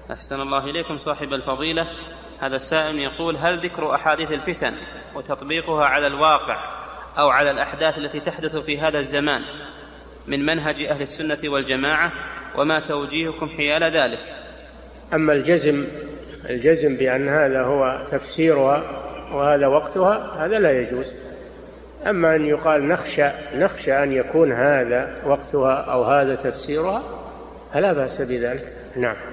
أحسن الله إليكم صاحب الفضيلة. هذا السائل يقول: هل ذكر أحاديث الفتن وتطبيقها على الواقع أو على الأحداث التي تحدث في هذا الزمان من منهج أهل السنة والجماعة، وما توجيهكم حيال ذلك؟ أما الجزم بأن هذا هو تفسيرها وهذا وقتها، هذا لا يجوز. أما أن يقال نخشى أن يكون هذا وقتها أو هذا تفسيرها، فلا بأس بذلك. نعم.